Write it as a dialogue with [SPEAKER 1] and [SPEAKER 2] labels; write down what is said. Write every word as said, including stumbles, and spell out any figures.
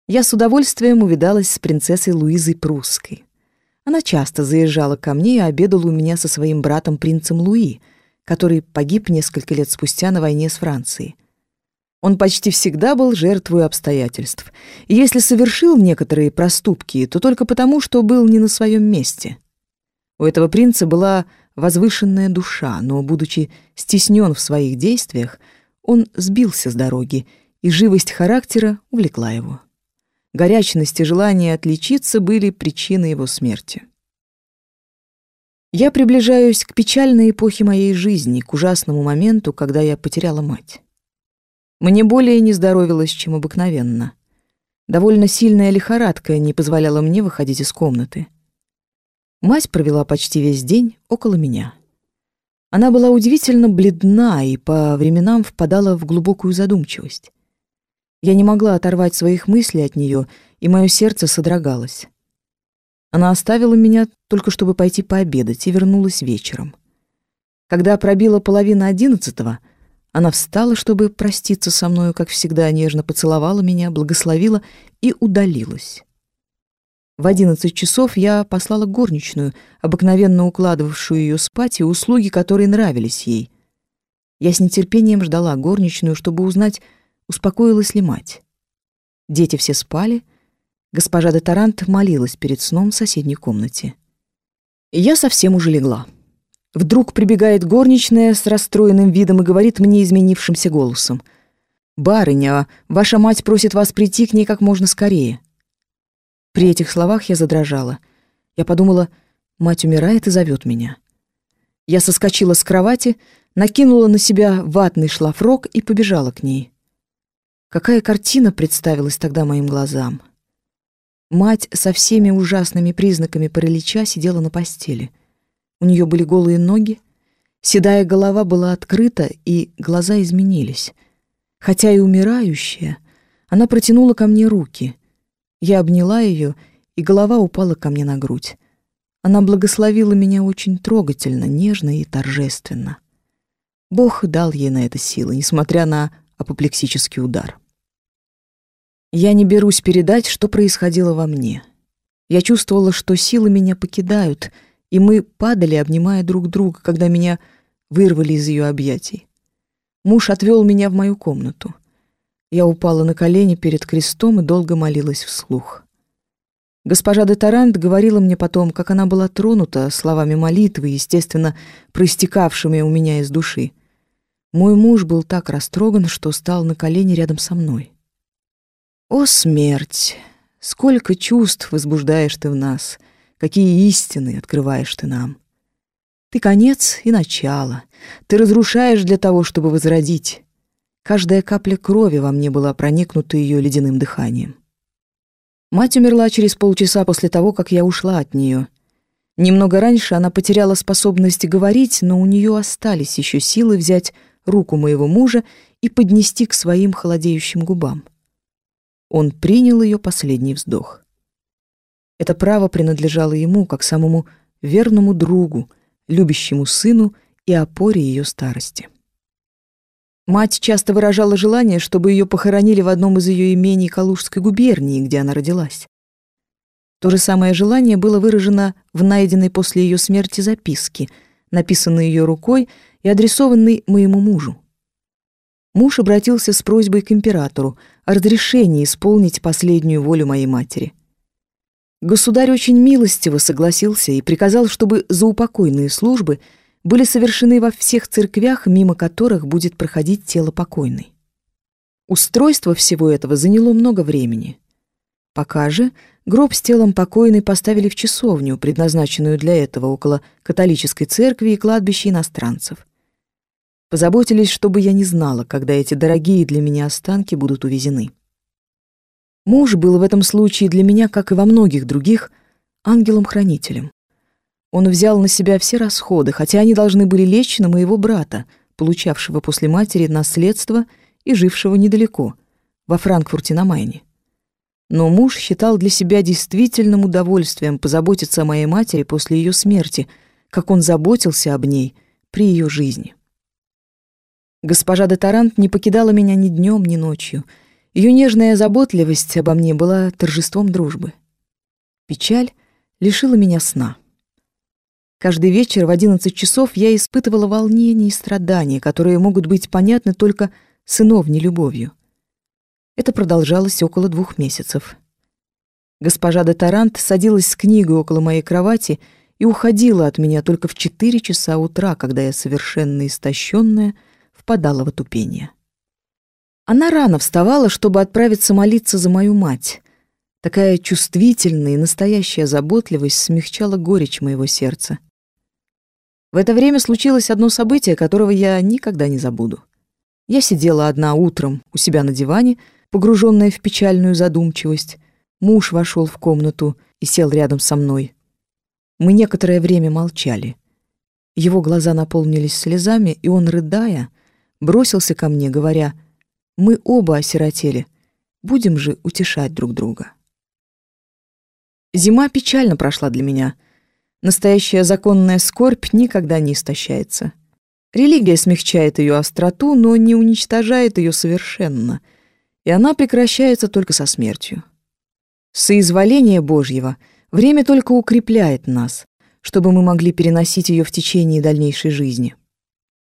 [SPEAKER 1] Я с удовольствием увидалась с принцессой Луизой Прусской. Она часто заезжала ко мне и обедала у меня со своим братом принцем Луи, который погиб несколько лет спустя на войне с Францией. Он почти всегда был жертвой обстоятельств, и если совершил некоторые проступки, то только потому, что был не на своем месте. У этого принца была возвышенная душа, но, будучи стеснен в своих действиях, он сбился с дороги, и живость характера увлекла его. Горячность и желание отличиться были причиной его смерти. Я приближаюсь к печальной эпохе моей жизни, к ужасному моменту, когда я потеряла мать. Мне более не здоровилось, чем обыкновенно. Довольно сильная лихорадка не позволяла мне выходить из комнаты. Мать провела почти весь день около меня. Она была удивительно бледна и по временам впадала в глубокую задумчивость. Я не могла оторвать своих мыслей от нее, и мое сердце содрогалось. Она оставила меня только чтобы пойти пообедать и вернулась вечером. Когда пробила половина одиннадцатого, она встала, чтобы проститься со мною, как всегда, нежно поцеловала меня, благословила и удалилась. В одиннадцать часов я послала горничную, обыкновенно укладывавшую ее спать, и услуги, которые нравились ей. Я с нетерпением ждала горничную, чтобы узнать, успокоилась ли мать. Дети все спали. Госпожа де Тарант молилась перед сном в соседней комнате. И я совсем уже легла. Вдруг прибегает горничная с расстроенным видом и говорит мне изменившимся голосом: «Барыня, ваша мать просит вас прийти к ней как можно скорее». При этих словах я задрожала. Я подумала, мать умирает и зовет меня. Я соскочила с кровати, накинула на себя ватный шлафрок и побежала к ней. Какая картина представилась тогда моим глазам! Мать со всеми ужасными признаками паралича сидела на постели. У нее были голые ноги, седая голова была открыта, и глаза изменились. Хотя и умирающая, она протянула ко мне руки. Я обняла ее, и голова упала ко мне на грудь. Она благословила меня очень трогательно, нежно и торжественно. Бог дал ей на это силы, несмотря на апоплексический удар. Я не берусь передать, что происходило во мне. Я чувствовала, что силы меня покидают, и мы падали, обнимая друг друга, когда меня вырвали из ее объятий. Муж отвел меня в мою комнату. Я упала на колени перед крестом и долго молилась вслух. Госпожа де Тарант говорила мне потом, как она была тронута словами молитвы, естественно, проистекавшими у меня из души. Мой муж был так растроган, что стал на колени рядом со мной. О, смерть! Сколько чувств возбуждаешь ты в нас, какие истины открываешь ты нам. Ты конец и начало, ты разрушаешь для того, чтобы возродить. Каждая капля крови во мне была проникнута ее ледяным дыханием. Мать умерла через полчаса после того, как я ушла от нее. Немного раньше она потеряла способность говорить, но у нее остались еще силы взять руку моего мужа и поднести к своим холодеющим губам. Он принял ее последний вздох. Это право принадлежало ему, как самому верному другу, любящему сыну и опоре ее старости. Мать часто выражала желание, чтобы ее похоронили в одном из ее имений Калужской губернии, где она родилась. То же самое желание было выражено в найденной после ее смерти записке, написанной ее рукой и адресованной моему мужу. Муж обратился с просьбой к императору о разрешении исполнить последнюю волю моей матери. Государь очень милостиво согласился и приказал, чтобы заупокойные службы были совершены во всех церквях, мимо которых будет проходить тело покойной. Устройство всего этого заняло много времени. Пока же гроб с телом покойной поставили в часовню, предназначенную для этого около католической церкви и кладбища иностранцев. Позаботились, чтобы я не знала, когда эти дорогие для меня останки будут увезены. Муж был в этом случае для меня, как и во многих других, ангелом-хранителем. Он взял на себя все расходы, хотя они должны были лечь на моего брата, получавшего после матери наследство и жившего недалеко, во Франкфурте на Майне. Но муж считал для себя действительным удовольствием позаботиться о моей матери после ее смерти, как он заботился об ней при ее жизни. Госпожа де Тарант не покидала меня ни днем, ни ночью, Ее нежная заботливость обо мне была торжеством дружбы. Печаль лишила меня сна. Каждый вечер в одиннадцать часов я испытывала волнение и страдания, которые могут быть понятны только сыновней любовью. Это продолжалось около двух месяцев. Госпожа де Тарант садилась с книгой около моей кровати и уходила от меня только в четыре часа утра, когда я, совершенно истощенная, впадала в отупение. Она рано вставала, чтобы отправиться молиться за мою мать. Такая чувствительная и настоящая заботливость смягчала горечь моего сердца. В это время случилось одно событие, которого я никогда не забуду. Я сидела одна утром у себя на диване, погруженная в печальную задумчивость. Муж вошел в комнату и сел рядом со мной. Мы некоторое время молчали. Его глаза наполнились слезами, и он, рыдая, бросился ко мне, говоря: «Мы оба осиротели, будем же утешать друг друга». Зима печально прошла для меня. Настоящая законная скорбь никогда не истощается. Религия смягчает ее остроту, но не уничтожает ее совершенно, и она прекращается только со смертью. Соизволение Божьего время только укрепляет нас, чтобы мы могли переносить ее в течение дальнейшей жизни.